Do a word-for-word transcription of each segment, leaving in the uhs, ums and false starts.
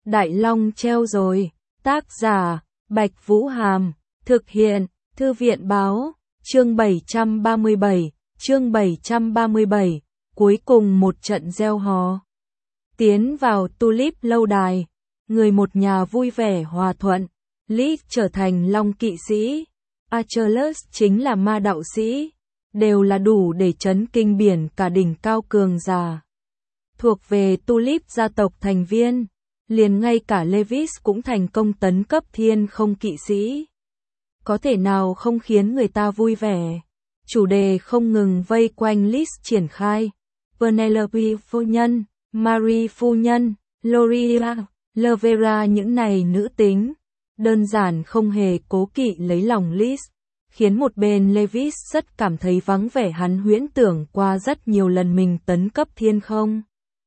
Đại Long treo rồi. Tác giả, Bạch Vũ Hàm. Thực hiện, Thư viện Báo. Chương bảy trăm ba mươi bảy. Chương bảy trăm ba mươi bảy. Cuối cùng một trận gieo hò. Tiến vào Tulip lâu đài. Người một nhà vui vẻ hòa thuận. Liz trở thành Long kỵ sĩ. Achilles chính là ma đạo sĩ. Đều là đủ để chấn kinh biển cả đỉnh cao cường giả. Thuộc về Tulip gia tộc thành viên. Liền ngay cả Lewis cũng thành công tấn cấp thiên không kỵ sĩ. Có thể nào không khiến người ta vui vẻ. Chủ đề không ngừng vây quanh Liz triển khai. Penelope phu nhân, Marie phu nhân, Loria, Lovera những này nữ tính. Đơn giản không hề cố kỵ lấy lòng Liz. Khiến một bên Lewis rất cảm thấy vắng vẻ, hắn huyễn tưởng qua rất nhiều lần mình tấn cấp thiên không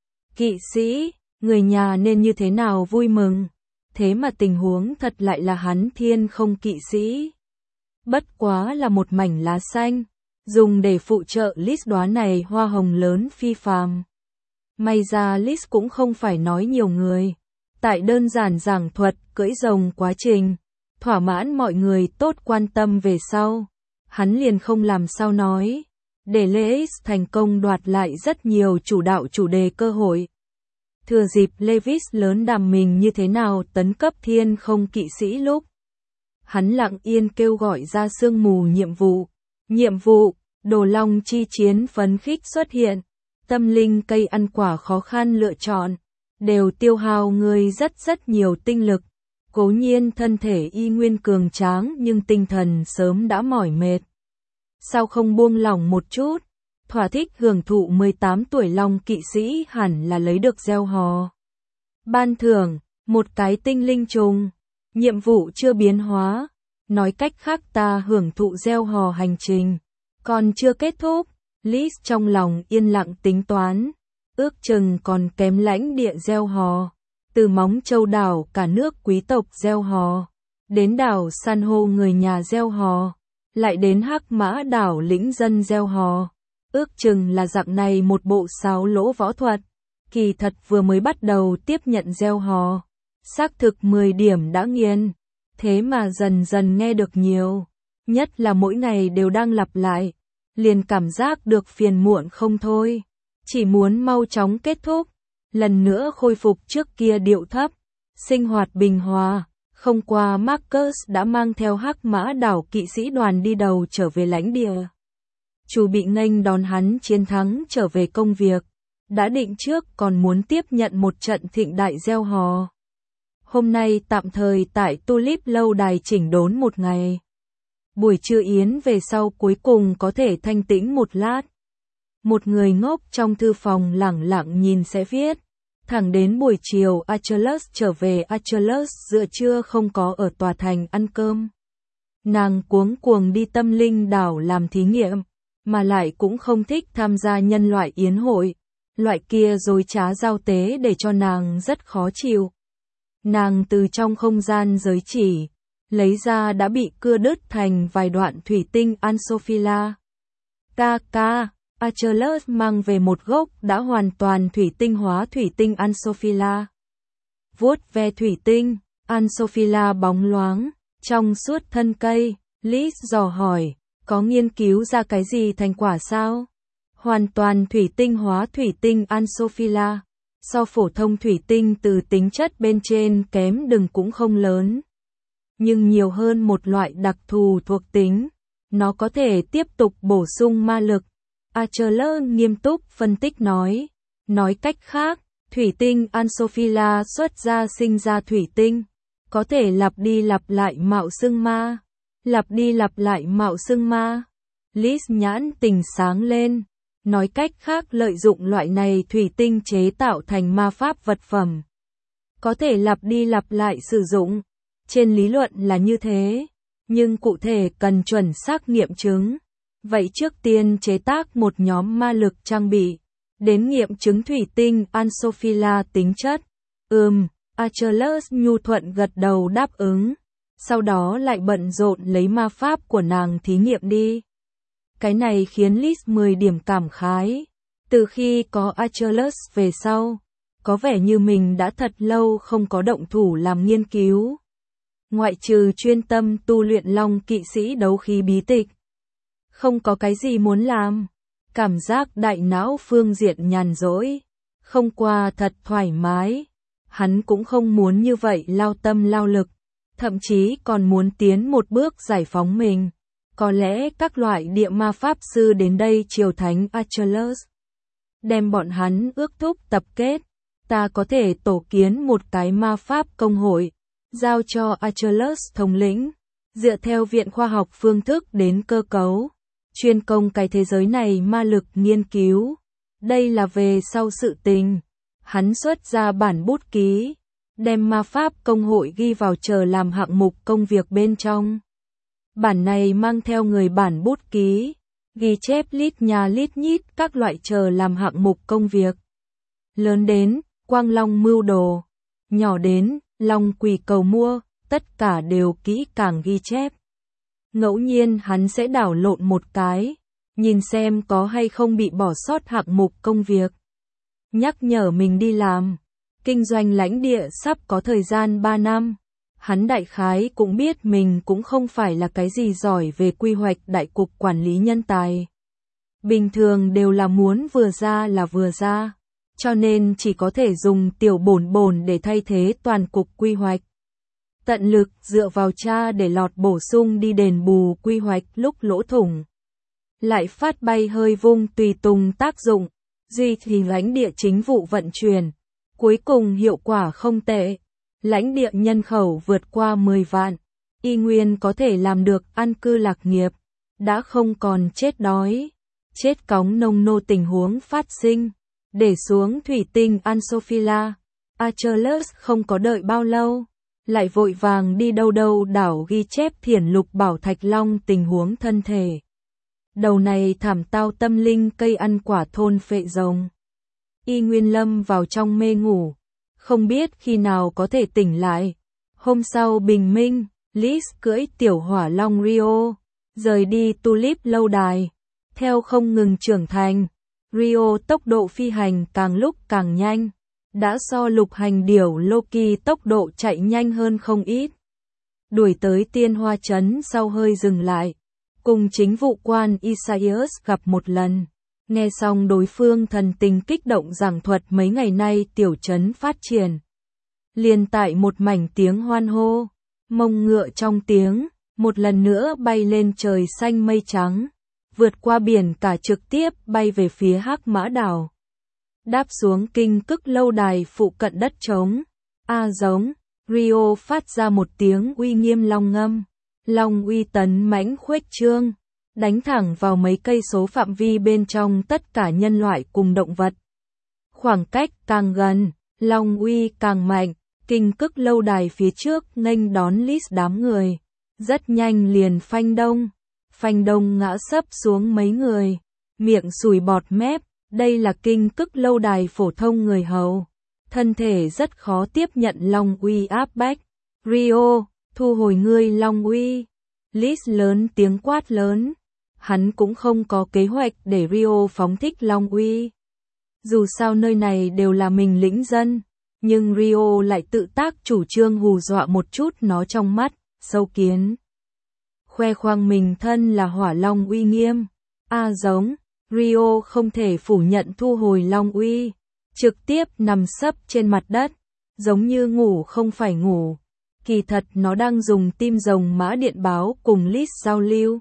kỵ sĩ, người nhà nên như thế nào vui mừng. Thế mà tình huống thật lại là hắn thiên không kỵ sĩ. Bất quá là một mảnh lá xanh, dùng để phụ trợ Liz đóa này hoa hồng lớn phi phàm. May ra Liz cũng không phải nói nhiều người. Tại đơn giản giảng thuật cưỡi rồng quá trình, thỏa mãn mọi người tốt quan tâm về sau. Hắn liền không làm sao nói, để Lewis thành công đoạt lại rất nhiều chủ đạo chủ đề cơ hội. Thừa dịp Lewis lớn đàm mình như thế nào tấn cấp thiên không kỵ sĩ lúc. Hắn lặng yên kêu gọi ra sương mù nhiệm vụ. Nhiệm vụ, đồ long chi chiến phấn khích xuất hiện. Tâm linh cây ăn quả khó khăn lựa chọn. Đều tiêu hao người rất rất nhiều tinh lực. Cố nhiên thân thể y nguyên cường tráng nhưng tinh thần sớm đã mỏi mệt. Sao không buông lỏng một chút? Thỏa thích hưởng thụ mười tám tuổi Long kỵ sĩ hẳn là lấy được gieo hò. Ban thưởng, một cái tinh linh trùng. Nhiệm vụ chưa biến hóa. Nói cách khác ta hưởng thụ gieo hò hành trình. Còn chưa kết thúc. Liz trong lòng yên lặng tính toán. Ước chừng còn kém lãnh địa gieo hò. Từ Móng Châu đảo cả nước quý tộc gieo hò. Đến đảo san hô người nhà gieo hò. Lại đến Hắc Mã đảo lĩnh dân gieo hò. Ước chừng là dạng này một bộ sáo lỗ võ thuật. Kỳ thật vừa mới bắt đầu tiếp nhận gieo hò. Xác thực mười điểm đã nghiền. Thế mà dần dần nghe được nhiều. Nhất là mỗi ngày đều đang lặp lại. Liền cảm giác được phiền muộn không thôi. Chỉ muốn mau chóng kết thúc. Lần nữa khôi phục trước kia điệu thấp. Sinh hoạt bình hòa. Không qua Marcus đã mang theo Hắc Mã đảo kỵ sĩ đoàn đi đầu trở về lãnh địa. Chủ bị nghênh đón hắn chiến thắng trở về công việc. Đã định trước còn muốn tiếp nhận một trận thịnh đại gieo hò. Hôm nay tạm thời tại Tulip lâu đài chỉnh đốn một ngày. Buổi trưa yến về sau cuối cùng có thể thanh tĩnh một lát. Một người ngốc trong thư phòng lẳng lặng nhìn sẽ viết. Thẳng đến buổi chiều Achilles trở về. Achilles giữa trưa không có ở tòa thành ăn cơm. Nàng cuống cuồng đi tâm linh đảo làm thí nghiệm. Mà lại cũng không thích tham gia nhân loại yến hội. Loại kia dối trá giao tế để cho nàng rất khó chịu. Nàng từ trong không gian giới chỉ. Lấy ra đã bị cưa đứt thành vài đoạn thủy tinh Ansophila. Ca ca. Achilles mang về một gốc đã hoàn toàn thủy tinh hóa thủy tinh Ansophila. Vuốt ve thủy tinh, Ansophila bóng loáng, trong suốt thân cây. Liz dò hỏi, có nghiên cứu ra cái gì thành quả sao? Hoàn toàn thủy tinh hóa thủy tinh Ansophila. So phổ thông thủy tinh từ tính chất bên trên kém đừng cũng không lớn. Nhưng nhiều hơn một loại đặc thù thuộc tính. Nó có thể tiếp tục bổ sung ma lực. Achilles nghiêm túc phân tích nói. Nói cách khác, thủy tinh Ansophila xuất ra sinh ra thủy tinh. Có thể lặp đi lặp lại mạo xưng ma. Lặp đi lặp lại mạo xưng ma. Liz nhãn tình sáng lên. Nói cách khác lợi dụng loại này thủy tinh chế tạo thành ma pháp vật phẩm. Có thể lặp đi lặp lại sử dụng. Trên lý luận là như thế. Nhưng cụ thể cần chuẩn xác nghiệm chứng. Vậy trước tiên chế tác một nhóm ma lực trang bị. Đến nghiệm chứng thủy tinh Ansophila tính chất. Ừm, Achilles nhu thuận gật đầu đáp ứng. Sau đó lại bận rộn lấy ma pháp của nàng thí nghiệm đi. Cái này khiến Liz mười điểm cảm khái. Từ khi có Achilles về sau, có vẻ như mình đã thật lâu không có động thủ làm nghiên cứu. Ngoại trừ chuyên tâm tu luyện Long kỵ sĩ đấu khí bí tịch. Không có cái gì muốn làm. Cảm giác đại não phương diện nhàn rỗi. Không qua thật thoải mái. Hắn cũng không muốn như vậy lao tâm lao lực. Thậm chí còn muốn tiến một bước giải phóng mình. Có lẽ các loại địa ma pháp sư đến đây triều thánh Achilles. Đem bọn hắn ước thúc tập kết. Ta có thể tổ kiến một cái ma pháp công hội. Giao cho Achilles thống lĩnh. Dựa theo viện khoa học phương thức đến cơ cấu. Chuyên công cái thế giới này ma lực nghiên cứu. Đây là về sau sự tình. Hắn xuất ra bản bút ký. Đem ma pháp công hội ghi vào chờ làm hạng mục công việc bên trong. Bản này mang theo người bản bút ký. Ghi chép lít nhà lít nhít các loại chờ làm hạng mục công việc. Lớn đến, Quang Long mưu đồ. Nhỏ đến, Long quỷ cầu mua, tất cả đều kỹ càng ghi chép. Ngẫu nhiên hắn sẽ đảo lộn một cái, nhìn xem có hay không bị bỏ sót hạng mục công việc. Nhắc nhở mình đi làm. Kinh doanh lãnh địa sắp có thời gian ba năm. Hắn đại khái cũng biết mình cũng không phải là cái gì giỏi về quy hoạch đại cục quản lý nhân tài. Bình thường đều là muốn vừa ra là vừa ra. Cho nên chỉ có thể dùng tiểu bổn bổn để thay thế toàn cục quy hoạch. Tận lực dựa vào cha để lọt bổ sung đi đền bù quy hoạch lúc lỗ thủng. Lại phát bay hơi vung tùy tùng tác dụng, duy trì lãnh địa chính vụ vận chuyển. Cuối cùng hiệu quả không tệ. Lãnh địa nhân khẩu vượt qua mười vạn. Y nguyên có thể làm được an cư lạc nghiệp. Đã không còn chết đói. Chết cóng nông nô tình huống phát sinh. Để xuống thủy tinh Ansophila. Achilles không có đợi bao lâu. Lại vội vàng đi đâu đâu đảo ghi chép thiển lục bảo thạch long tình huống thân thể. Đầu này thảm tao tâm linh cây ăn quả thôn phệ rồng. Y nguyên lâm vào trong mê ngủ. Không biết khi nào có thể tỉnh lại. Hôm sau bình minh, Liz cưỡi tiểu hỏa long Rio. Rời đi Tulip lâu đài. Theo không ngừng trưởng thành. Rio tốc độ phi hành càng lúc càng nhanh. Đã so lục hành điểu Loki tốc độ chạy nhanh hơn không ít. Đuổi tới tiên hoa trấn sau hơi dừng lại. Cùng chính vụ quan Isaias gặp một lần. Nghe xong đối phương thần tình kích động giảng thuật mấy ngày nay tiểu trấn phát triển. Liền tại một mảnh tiếng hoan hô. Mông ngựa trong tiếng. Một lần nữa bay lên trời xanh mây trắng. Vượt qua biển cả trực tiếp bay về phía Hắc Mã đảo. Đáp xuống kinh cức lâu đài phụ cận đất trống. A giống, Rio phát ra một tiếng uy nghiêm long ngâm. Long uy tấn mãnh khuếch trương, đánh thẳng vào mấy cây số phạm vi bên trong tất cả nhân loại cùng động vật. Khoảng cách càng gần, long uy càng mạnh, kinh cức lâu đài phía trước nghênh đón list đám người. Rất nhanh liền phanh đông, phanh đông ngã sấp xuống mấy người, miệng sùi bọt mép. Đây là kinh cức lâu đài phổ thông người hầu. Thân thể rất khó tiếp nhận long uy áp bách. Rio, thu hồi ngươi long uy. Liz lớn tiếng quát lớn. Hắn cũng không có kế hoạch để Rio phóng thích long uy. Dù sao nơi này đều là mình lĩnh dân. Nhưng Rio lại tự tác chủ trương hù dọa một chút nó trong mắt, sâu kiến. Khoe khoang mình thân là hỏa long uy nghiêm. A giống. Rio không thể phủ nhận thu hồi long uy, trực tiếp nằm sấp trên mặt đất, giống như ngủ không phải ngủ. Kỳ thật nó đang dùng tim rồng mã điện báo cùng Liz giao lưu.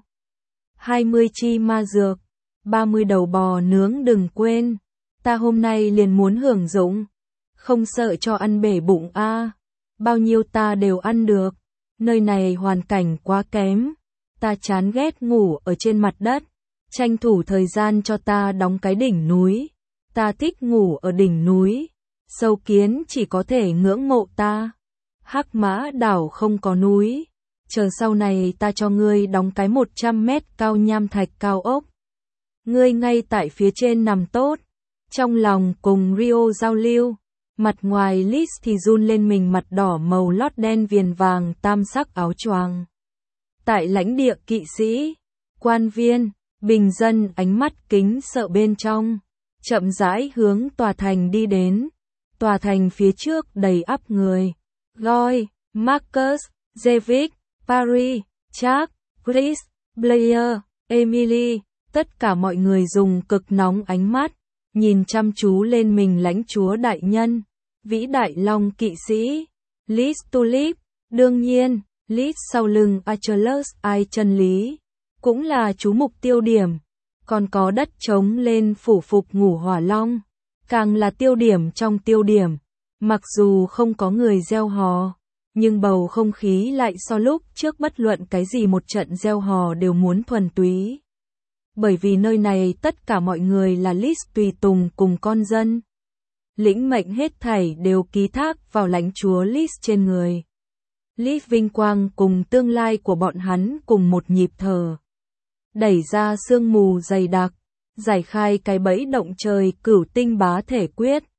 hai mươi chi ma dược, ba mươi đầu bò nướng đừng quên, ta hôm nay liền muốn hưởng dụng, không sợ cho ăn bể bụng a, à. Bao nhiêu ta đều ăn được, nơi này hoàn cảnh quá kém, ta chán ghét ngủ ở trên mặt đất. Tranh thủ thời gian cho ta đóng cái đỉnh núi. Ta thích ngủ ở đỉnh núi. Sâu kiến chỉ có thể ngưỡng mộ ta. Hắc Mã đảo không có núi. Chờ sau này ta cho ngươi đóng cái một trăm mét cao nham thạch cao ốc. Ngươi ngay tại phía trên nằm tốt. Trong lòng cùng Rio giao lưu. Mặt ngoài Liz thì run lên mình mặt đỏ màu lót đen viền vàng tam sắc áo choàng. Tại lãnh địa kỵ sĩ, quan viên, bình dân ánh mắt kính sợ bên trong, chậm rãi hướng tòa thành đi đến. tòa thành phía trước đầy ắp người. Goy, Marcus, David, Paris, Chuck, Chris, Blair, Emily, tất cả mọi người dùng cực nóng ánh mắt, nhìn chăm chú lên mình lãnh chúa đại nhân, vĩ đại long kỵ sĩ, Liz Tulip, đương nhiên, Liz sau lưng Achilles ai chân lý, cũng là chú mục tiêu điểm, còn có đất trống lên phủ phục ngủ hỏa long, càng là tiêu điểm trong tiêu điểm, mặc dù không có người gieo hò. Nhưng bầu không khí lại so lúc trước bất luận cái gì một trận gieo hò đều muốn thuần túy. Bởi vì nơi này tất cả mọi người là Liz tùy tùng cùng con dân. Lĩnh mệnh hết thảy đều ký thác vào lãnh chúa Liz trên người. Liz vinh quang cùng tương lai của bọn hắn cùng một nhịp thở. Đẩy ra sương mù dày đặc, giải khai cái bẫy động trời cửu tinh bá thể quyết.